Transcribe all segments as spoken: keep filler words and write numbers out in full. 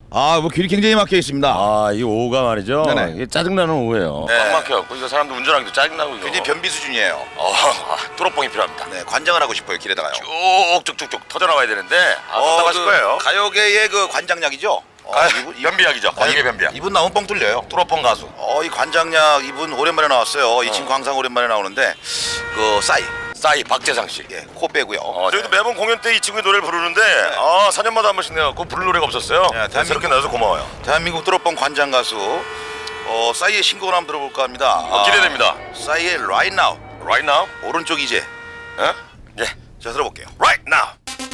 아, 뭐 길이 굉장히 막혀 있습니다. 아, 이 오후가 말이죠. 네네. 이게 짜증나는 오후예요. 네. 꽉 막혀갖고 이거 사람들 운전하기도 짜증나고 이거. 굉장히 변비 수준이에요. 어, 아, 뚜러뽕이 필요합니다. 네, 관장을 하고 싶어요. 길에다가요. 쭉쭉쭉쭉 터져 나와야 되는데 아, 어, 답답하실 그 거예요. 가요계의 그 관장약이죠. 어, 가, 이분, 이분, 변비약이죠. 가요계 이- 변비약. 이분 나오면 뻥 뚫려요. 뚜러뽕 가수. 어, 이 관장약 이분 오랜만에 나왔어요. 이 친구 항상 오랜만에 나오는데 그 싸이, 싸이 박재상 씨. 예, 코 빼고요. 어, 저희도 네. 매번 공연 때 이 친구의 노래를 부르는데 아, 사 년마다 한 번씩 내갖고 부를 노래가 없었어요. 네, 네, 대한민국- 새롭게 나와서 고마워요. 대한민국 뚜러뽕 관장 가수 어, 싸이의 신곡을 한번 들어볼까 합니다. 어, 기대됩니다. 아, 싸이의 Right Now. Right now? 오른쪽 이제. 예? 예. 자, 들어볼게요. Right now.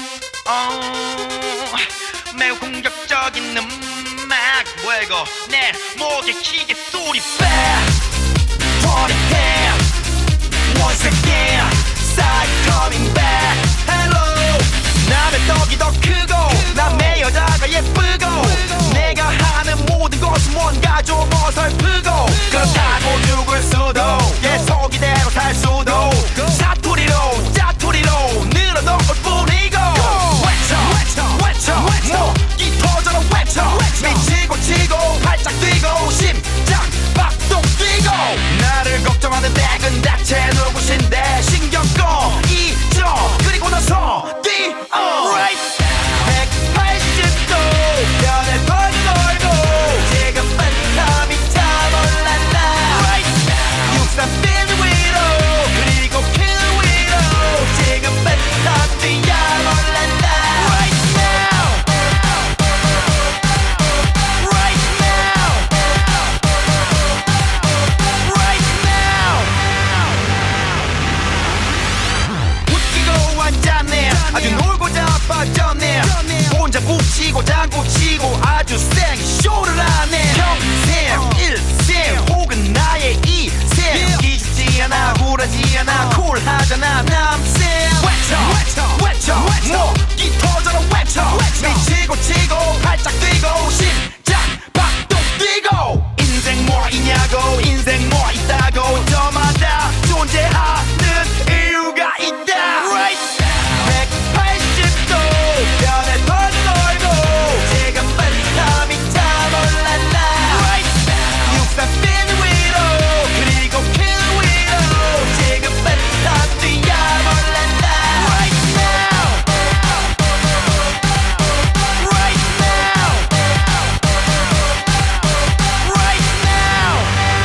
어, 매우 공격적인 음악 왜고 내 목에 기계 소리 back Put it down Once again Side coming back Hello 남의 떡이 더 크고 남의 여자가 예쁘고 내가 하는 모든 것은 뭔가 좀 어설프고 그렇다고 죽을 수도 계속 이대로 살 수도 사투리로 짜투리로 늘어놓을 뿐이고 외쳐 외쳐 외쳐 외쳐 이 터져라 외쳐 미치고 치고 발짝 뛰고 심장 박동 뛰고 나를 걱정하는 대근대체 누구신데 신경 꺼 잊어 그리고 나서 뛰어 right 백팔십 도 변해 펄 돌고 지금은 탐이 참 올라라 right 육삼빈 위로 그리고 그 위로 지금은 탐 뛰어 올라라 right now right now right now 웃기고 앉았네 아주 놀고 자빠졌네 혼자 북치고 장구치고 아주 생쇼를 하네 평생 일생 혹은 나의 이생 기죽지 않아 굴하지 않아 쿨하잖아 남생 외쳐 외쳐 외쳐 목이 터져라 외쳐 미치고 치고 발짝 뛰고 심장 박동 뛰고 인생 뭐 있냐고 인생 뭐 있다고 저마다 존재하는 이유가 있다 right 백팔십 도 변해 더 돌고 지금은 탐이 참 올라라 right 육삼빈 위로 그리고 그 위로 지금은 탐 뛰어 올라라 right now right now right now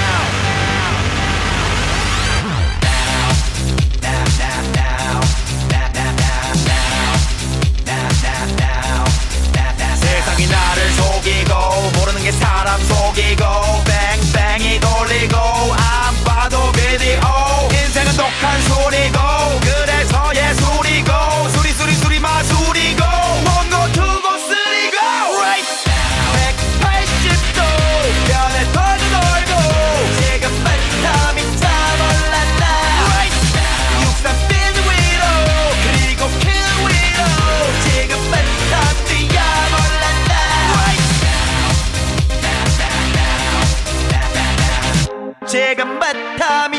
세상이 나를 속이고 모르는 게 사람 속이고 뺑뺑이 돌리고 안 봐도 비디오 인생은 독한 소리고 그래서 예술이고 수리 수리 수리 마술이고 원고 두고 쓰리고 right 백팔십 도 변해 더 돌고 지금은 탐이 참 올라라 right 육삼빈 위로 그리고 그 위로 지금은 탐 뛰어 올라라 right 지금은 탐이